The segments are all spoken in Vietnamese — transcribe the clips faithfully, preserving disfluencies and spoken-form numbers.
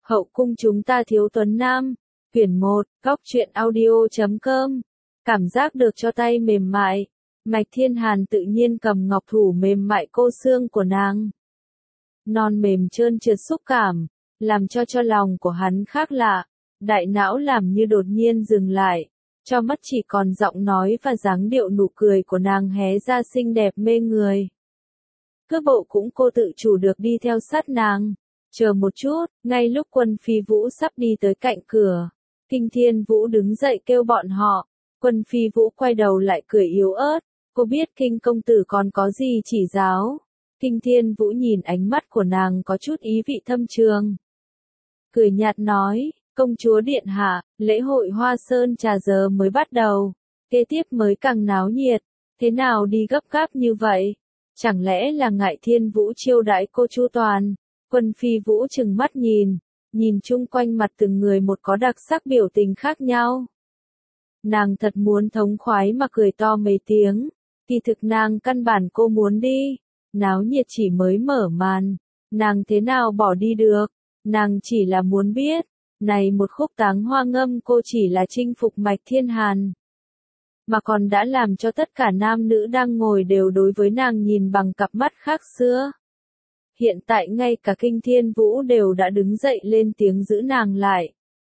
Hậu cung chúng ta thiếu tuấn nam. Quyển một, góc truyện audio chấm com. Cảm giác được cho tay mềm mại. Mạch Thiên Hàn tự nhiên cầm ngọc thủ mềm mại cô xương của nàng. Non mềm trơn trượt xúc cảm, làm cho cho lòng của hắn khác lạ. Đại não làm như đột nhiên dừng lại, cho mắt chỉ còn giọng nói và dáng điệu nụ cười của nàng hé ra xinh đẹp mê người. Cước bộ cũng cô tự chủ được đi theo sát nàng. Chờ một chút, ngay lúc Quân Phi Vũ sắp đi tới cạnh cửa, Kinh Thiên Vũ đứng dậy kêu bọn họ. Quân Phi Vũ quay đầu lại cười yếu ớt, cô biết Kinh công tử còn có gì chỉ giáo. Kinh Thiên Vũ nhìn ánh mắt của nàng có chút ý vị thâm trường. Cười nhạt nói, công chúa điện hạ, lễ hội Hoa Sơn trà giờ mới bắt đầu, kế tiếp mới càng náo nhiệt, thế nào đi gấp gáp như vậy? Chẳng lẽ là ngại Thiên Vũ chiêu đãi cô chu toàn? Quân Phi Vũ trừng mắt nhìn, nhìn chung quanh mặt từng người một có đặc sắc biểu tình khác nhau. Nàng thật muốn thống khoái mà cười to mấy tiếng, kỳ thực nàng căn bản cô muốn đi, náo nhiệt chỉ mới mở màn, nàng thế nào bỏ đi được, nàng chỉ là muốn biết, này một khúc táng hoa ngâm cô chỉ là chinh phục Mạch Thiên Hàn, mà còn đã làm cho tất cả nam nữ đang ngồi đều đối với nàng nhìn bằng cặp mắt khác xưa. Hiện tại ngay cả Kinh Thiên Vũ đều đã đứng dậy lên tiếng giữ nàng lại.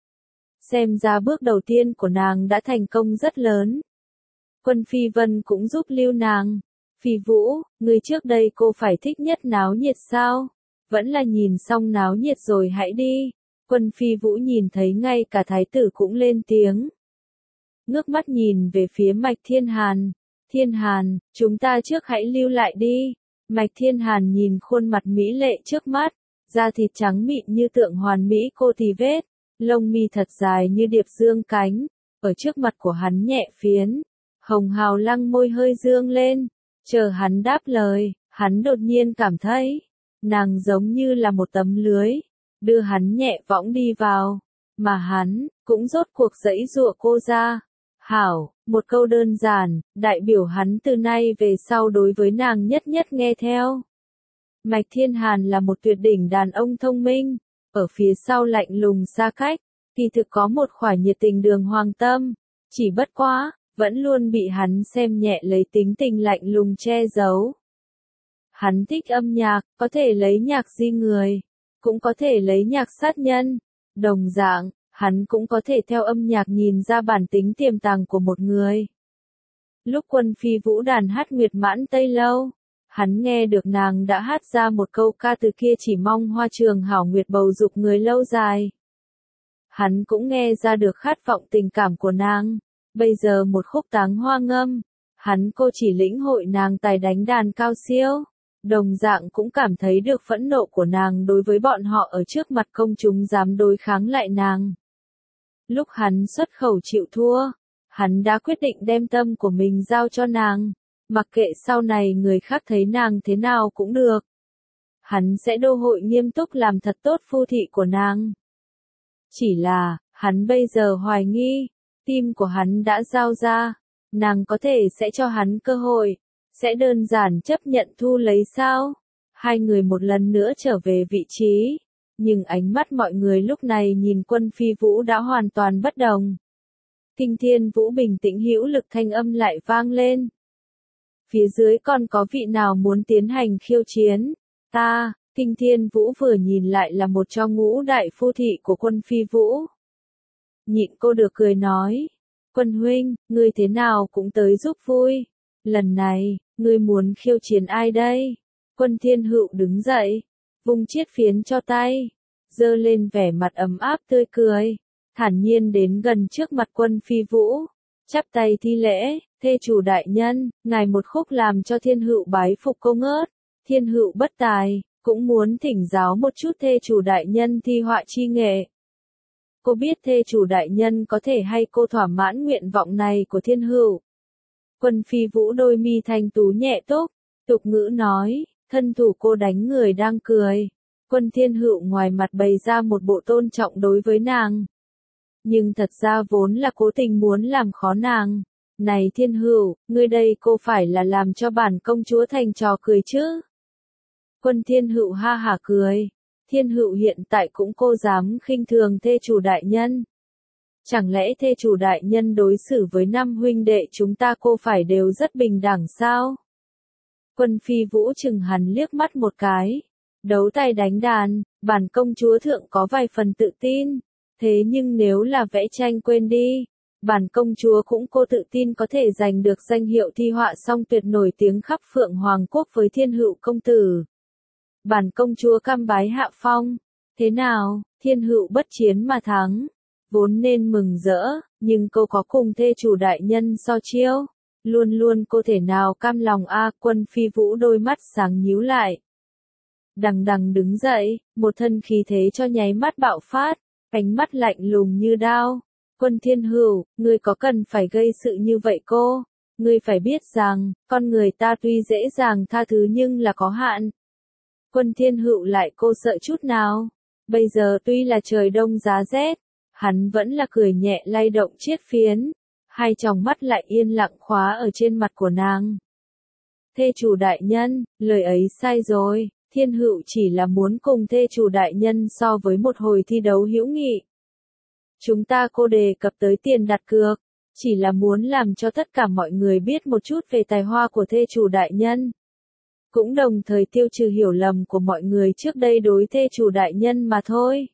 Xem ra bước đầu tiên của nàng đã thành công rất lớn. Quân Phi Vân cũng giúp lưu nàng. Phi Vũ, người trước đây cô phải thích nhất náo nhiệt sao? Vẫn là nhìn xong náo nhiệt rồi hãy đi. Quân Phi Vũ nhìn thấy ngay cả thái tử cũng lên tiếng. Ngước mắt nhìn về phía Mạch Thiên Hàn. Thiên Hàn, chúng ta trước hãy lưu lại đi. Mạch Thiên Hàn nhìn khuôn mặt mỹ lệ trước mắt, da thịt trắng mịn như tượng hoàn mỹ cô tì vết, lông mi thật dài như điệp dương cánh, ở trước mặt của hắn nhẹ phiến, hồng hào lăng môi hơi dương lên, chờ hắn đáp lời, hắn đột nhiên cảm thấy, nàng giống như là một tấm lưới, đưa hắn nhẹ võng đi vào, mà hắn, cũng rốt cuộc giãy giụa cô ra. Hảo, một câu đơn giản, đại biểu hắn từ nay về sau đối với nàng nhất nhất nghe theo. Mạch Thiên Hàn là một tuyệt đỉnh đàn ông thông minh, ở phía sau lạnh lùng xa cách, kỳ thực có một khỏa nhiệt tình đường hoàng tâm, chỉ bất quá, vẫn luôn bị hắn xem nhẹ lấy tính tình lạnh lùng che giấu. Hắn thích âm nhạc, có thể lấy nhạc di người, cũng có thể lấy nhạc sát nhân, đồng dạng. Hắn cũng có thể theo âm nhạc nhìn ra bản tính tiềm tàng của một người. Lúc Quân Phi Vũ đàn hát Nguyệt Mãn Tây Lâu, hắn nghe được nàng đã hát ra một câu ca từ kia chỉ mong hoa trường hảo nguyệt bầu dục người lâu dài. Hắn cũng nghe ra được khát vọng tình cảm của nàng, bây giờ một khúc táng hoa ngâm, hắn cô chỉ lĩnh hội nàng tài đánh đàn cao siêu, đồng dạng cũng cảm thấy được phẫn nộ của nàng đối với bọn họ ở trước mặt công chúng dám đối kháng lại nàng. Lúc hắn xuất khẩu chịu thua, hắn đã quyết định đem tâm của mình giao cho nàng, mặc kệ sau này người khác thấy nàng thế nào cũng được. Hắn sẽ đô hội nghiêm túc làm thật tốt phu thị của nàng. Chỉ là, hắn bây giờ hoài nghi, tim của hắn đã giao ra, nàng có thể sẽ cho hắn cơ hội, sẽ đơn giản chấp nhận thu lấy sao? Hai người một lần nữa trở về vị trí. Nhưng ánh mắt mọi người lúc này nhìn Quân Phi Vũ đã hoàn toàn bất đồng. Kinh Thiên Vũ bình tĩnh hữu lực thanh âm lại vang lên. Phía dưới còn có vị nào muốn tiến hành khiêu chiến? Ta, Kinh Thiên Vũ vừa nhìn lại là một trong ngũ đại phu thị của Quân Phi Vũ. Nhịn cô được cười nói. Quân huynh, ngươi thế nào cũng tới giúp vui. Lần này, ngươi muốn khiêu chiến ai đây? Quân Thiên Hựu đứng dậy. Vung chiết phiến cho tay, dơ lên vẻ mặt ấm áp tươi cười, thản nhiên đến gần trước mặt Quân Phi Vũ, chắp tay thi lễ, thê chủ đại nhân, ngài một khúc làm cho Thiên Hựu bái phục cô ngớt, Thiên Hựu bất tài, cũng muốn thỉnh giáo một chút thê chủ đại nhân thi họa chi nghệ. Cô biết thê chủ đại nhân có thể hay cô thỏa mãn nguyện vọng này của Thiên Hựu. Quân Phi Vũ đôi mi thanh tú nhẹ túc, tục ngữ nói. Thân thủ cô đánh người đang cười. Quân Thiên Hựu ngoài mặt bày ra một bộ tôn trọng đối với nàng. Nhưng thật ra vốn là cố tình muốn làm khó nàng. Này Thiên Hựu, ngươi đây cô phải là làm cho bản công chúa thành trò cười chứ? Quân Thiên Hựu ha hả cười. Thiên Hựu hiện tại cũng cô dám khinh thường thê chủ đại nhân. Chẳng lẽ thê chủ đại nhân đối xử với năm huynh đệ chúng ta cô phải đều rất bình đẳng sao? Quân Phi Vũ chừng hắn liếc mắt một cái. Đấu tay đánh đàn, bản công chúa thượng có vài phần tự tin. Thế nhưng nếu là vẽ tranh quên đi, bản công chúa cũng cô tự tin có thể giành được danh hiệu thi họa song tuyệt nổi tiếng khắp Phượng Hoàng Quốc với Thiên Hựu công tử. Bản công chúa cam bái hạ phong. Thế nào, Thiên Hựu bất chiến mà thắng. Vốn nên mừng rỡ, nhưng cô có cùng thê chủ đại nhân so chiêu. Luôn luôn cô thể nào cam lòng a. Quân Phi Vũ đôi mắt sáng nhíu lại. Đằng đằng đứng dậy, một thân khí thế cho nháy mắt bạo phát, ánh mắt lạnh lùng như đao. Quân Thiên Hựu, ngươi có cần phải gây sự như vậy cô? Ngươi phải biết rằng, con người ta tuy dễ dàng tha thứ nhưng là có hạn. Quân Thiên Hựu lại cô sợ chút nào? Bây giờ tuy là trời đông giá rét, hắn vẫn là cười nhẹ lay động chiếc phiến, hai tròng mắt lại yên lặng khóa ở trên mặt của nàng. Thê chủ đại nhân, lời ấy sai rồi, Thiên Hựu chỉ là muốn cùng thê chủ đại nhân so với một hồi thi đấu hữu nghị. Chúng ta cô đề cập tới tiền đặt cược, chỉ là muốn làm cho tất cả mọi người biết một chút về tài hoa của thê chủ đại nhân. Cũng đồng thời tiêu trừ hiểu lầm của mọi người trước đây đối thê chủ đại nhân mà thôi.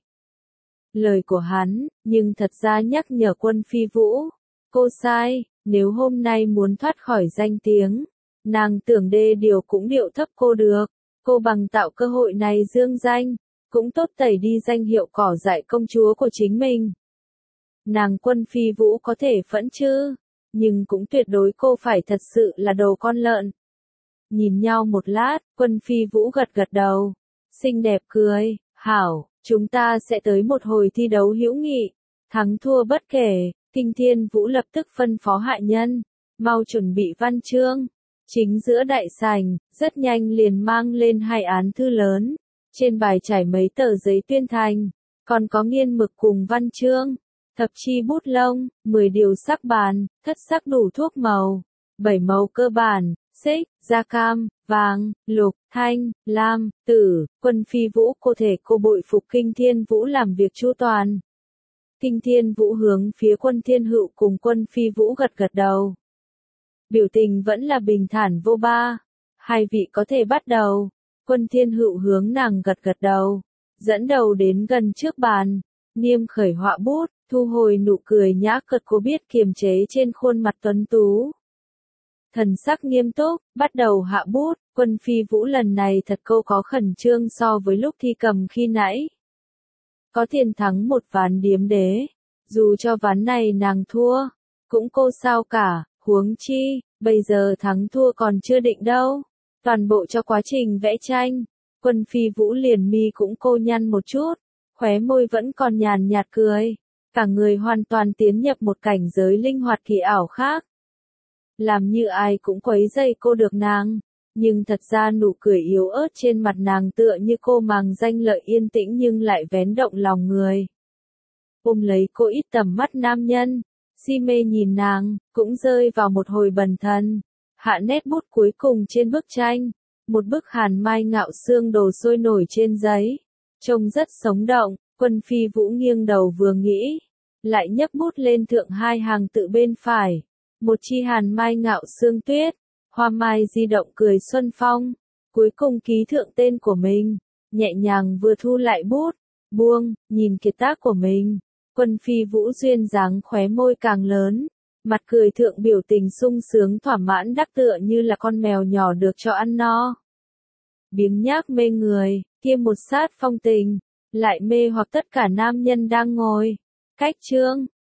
Lời của hắn, nhưng thật ra nhắc nhở Quân Phi Vũ. Cô sai, nếu hôm nay muốn thoát khỏi danh tiếng, nàng tưởng đê điều cũng điệu thấp cô được. Cô bằng tạo cơ hội này dương danh, cũng tốt tẩy đi danh hiệu cỏ dại công chúa của chính mình. Nàng Quân Phi Vũ có thể phẫn chứ, nhưng cũng tuyệt đối cô phải thật sự là đồ con lợn. Nhìn nhau một lát, Quân Phi Vũ gật gật đầu, xinh đẹp cười, hảo, chúng ta sẽ tới một hồi thi đấu hữu nghị, thắng thua bất kể. Kinh Thiên Vũ lập tức phân phó hạ nhân, mau chuẩn bị văn chương. Chính giữa đại sảnh, rất nhanh liền mang lên hai án thư lớn, trên bài trải mấy tờ giấy tuyên thành, còn có nghiên mực cùng văn chương, thập chi bút lông, mười điều sắc bàn, thất sắc đủ thuốc màu, bảy màu cơ bản, xích, da cam, vàng, lục, thanh, lam, tử. Quân Phi Vũ cô thể cô bội phục Kinh Thiên Vũ làm việc chu toàn. Kinh Thiên Vũ hướng phía Quân Thiên Hựu cùng Quân Phi Vũ gật gật đầu. Biểu tình vẫn là bình thản vô ba. Hai vị có thể bắt đầu. Quân Thiên Hựu hướng nàng gật gật đầu, dẫn đầu đến gần trước bàn, niêm khởi họa bút, thu hồi nụ cười nhã cợt cô biết kiềm chế trên khuôn mặt tuấn tú. Thần sắc nghiêm túc, bắt đầu hạ bút. Quân Phi Vũ lần này thật cô có khẩn trương so với lúc thi cầm khi nãy. Có tiền thắng một ván điếm đế, dù cho ván này nàng thua, cũng cô sao cả, huống chi, bây giờ thắng thua còn chưa định đâu. Toàn bộ cho quá trình vẽ tranh, Quân Phi Vũ liền mi cũng cô nhăn một chút, khóe môi vẫn còn nhàn nhạt cười, cả người hoàn toàn tiến nhập một cảnh giới linh hoạt kỳ ảo khác. Làm như ai cũng quấy dây cô được nàng, nhưng thật ra nụ cười yếu ớt trên mặt nàng tựa như cô màng danh lợi yên tĩnh nhưng lại vén động lòng người. Ôm lấy cô ít tầm mắt nam nhân, si mê nhìn nàng, cũng rơi vào một hồi bần thần. Hạ nét bút cuối cùng trên bức tranh, một bức hàn mai ngạo xương đổ sôi nổi trên giấy, trông rất sống động. Quân Phi Vũ nghiêng đầu vừa nghĩ, lại nhấc bút lên thượng hai hàng tự bên phải, một chi hàn mai ngạo xương tuyết, hoa mai di động cười xuân phong, cuối cùng ký thượng tên của mình, nhẹ nhàng vừa thu lại bút, buông, nhìn kiệt tác của mình. Quân Phi Vũ duyên dáng khóe môi càng lớn, mặt cười thượng biểu tình sung sướng thỏa mãn đắc tựa như là con mèo nhỏ được cho ăn no. Biếng nhác mê người, kia một sát phong tình, lại mê hoặc tất cả nam nhân đang ngồi. Cách chương